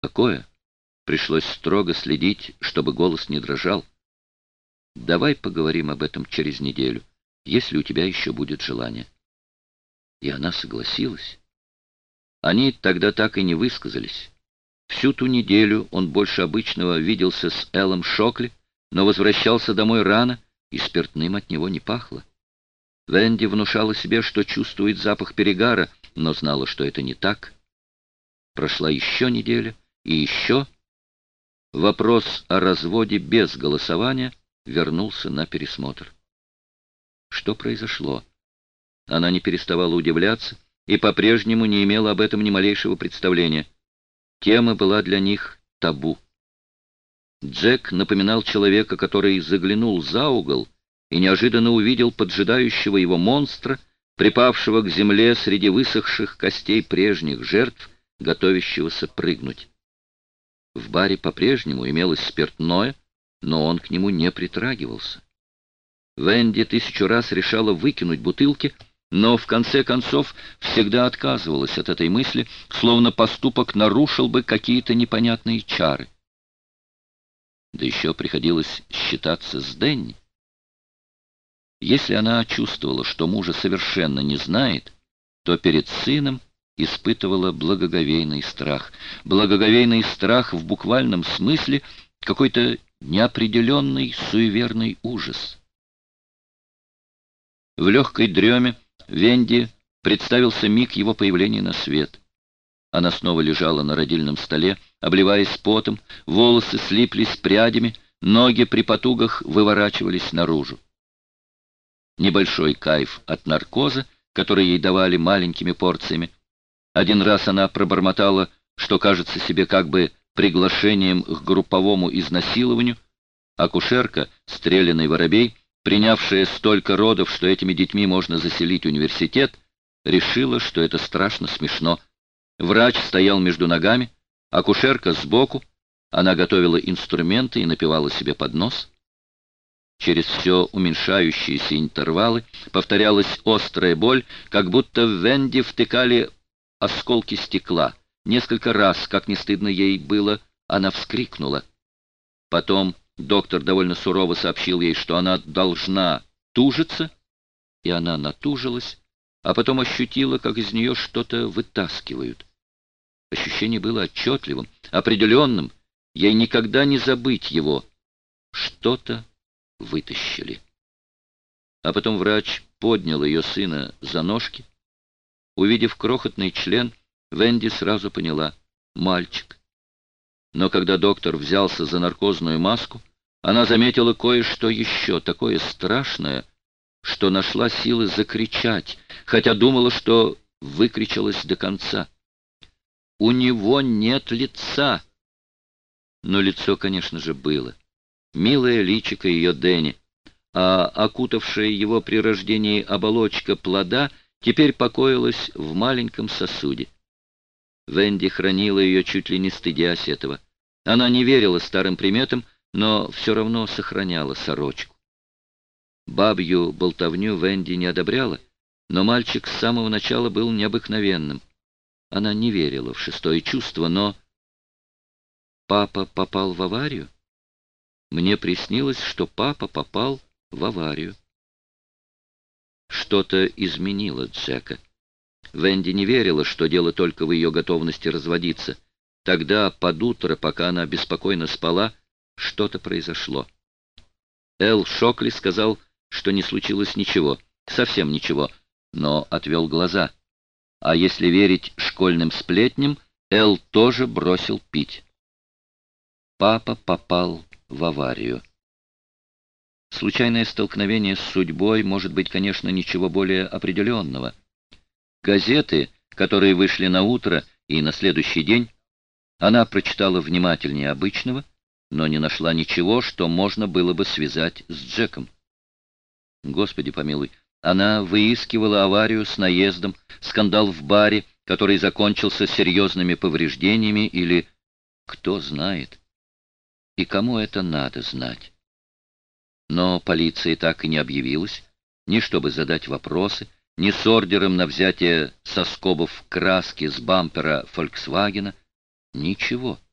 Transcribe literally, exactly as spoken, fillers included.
Какое? Пришлось строго следить, чтобы голос не дрожал. Давай поговорим об этом через неделю, если у тебя еще будет желание. И она согласилась. Они тогда так и не высказались. Всю ту неделю он больше обычного виделся с Эллом Шокли, но возвращался домой рано, и спиртным от него не пахло. Венди внушала себе, что чувствует запах перегара, но знала, что это не так. Прошла еще неделя, и еще. Вопрос о разводе без голосования вернулся на пересмотр. Что произошло? Она не переставала удивляться и по-прежнему не имела об этом ни малейшего представления. Тема была для них табу. Джек напоминал человека, который заглянул за угол и неожиданно увидел поджидающего его монстра, припавшего к земле среди высохших костей прежних жертв, готовящегося прыгнуть. В баре по-прежнему имелось спиртное, но он к нему не притрагивался. Венди тысячу раз решала выкинуть бутылки, но в конце концов всегда отказывалась от этой мысли, словно поступок нарушил бы какие-то непонятные чары. Да еще приходилось считаться с Дэнни. Если она чувствовала, что мужа совершенно не знает, то перед сыном испытывала благоговейный страх. Благоговейный страх в буквальном смысле какой-то неопределенный суеверный ужас. В легкой дреме Венди представился миг его появления на свет. Она снова лежала на родильном столе, обливаясь потом, волосы слиплись прядями, ноги при потугах выворачивались наружу. Небольшой кайф от наркоза, который ей давали маленькими порциями. Один раз она пробормотала, что кажется себе как бы приглашением к групповому изнасилованию. Акушерка, стрелянный воробей, принявшая столько родов, что этими детьми можно заселить университет, решила, что это страшно смешно. Врач стоял между ногами, акушерка сбоку, она готовила инструменты и напевала себе под нос. Через все уменьшающиеся интервалы повторялась острая боль, как будто в Венди втыкали осколки стекла. Несколько раз, как не стыдно ей было, она вскрикнула. Потом доктор довольно сурово сообщил ей, что она должна тужиться, и она натужилась, а потом ощутила, как из нее что-то вытаскивают. Ощущение было отчетливым, определенным, ей никогда не забыть его. Что-то вытащили. А потом врач поднял ее сына за ножки. Увидев крохотный член, Венди сразу поняла — мальчик. Но когда доктор взялся за наркозную маску, она заметила кое-что еще такое страшное, что нашла силы закричать, хотя думала, что выкричалась до конца. «У него нет лица!» Но лицо, конечно же, было. Милое личико ее Дэнни, а окутавшая его при рождении оболочка плода теперь покоилась в маленьком сосуде. Венди хранила ее, чуть ли не стыдясь этого. Она не верила старым приметам, но все равно сохраняла сорочку. Бабью болтовню Венди не одобряла, но мальчик с самого начала был необыкновенным. Она не верила в шестое чувство, но... Папа попал в аварию? Мне приснилось, что папа попал в аварию. Что-то изменило Джека. Венди не верила, что дело только в ее готовности разводиться. Тогда, под утро, пока она беспокойно спала, что-то произошло. Эл Шокли сказал, что не случилось ничего, совсем ничего, но отвел глаза. А если верить школьным сплетням, Эл тоже бросил пить. Папа попал в аварию. Случайное столкновение с судьбой может быть, конечно, ничего более определенного. Газеты, которые вышли на утро и на следующий день, она прочитала внимательнее обычного, но не нашла ничего, что можно было бы связать с Джеком. Господи помилуй, она выискивала аварию с наездом, скандал в баре, который закончился серьезными повреждениями, или кто знает. И кому это надо знать? Но полиция так и не объявилась, ни чтобы задать вопросы, ни с ордером на взятие соскобов краски с бампера «Фольксвагена». Ничего.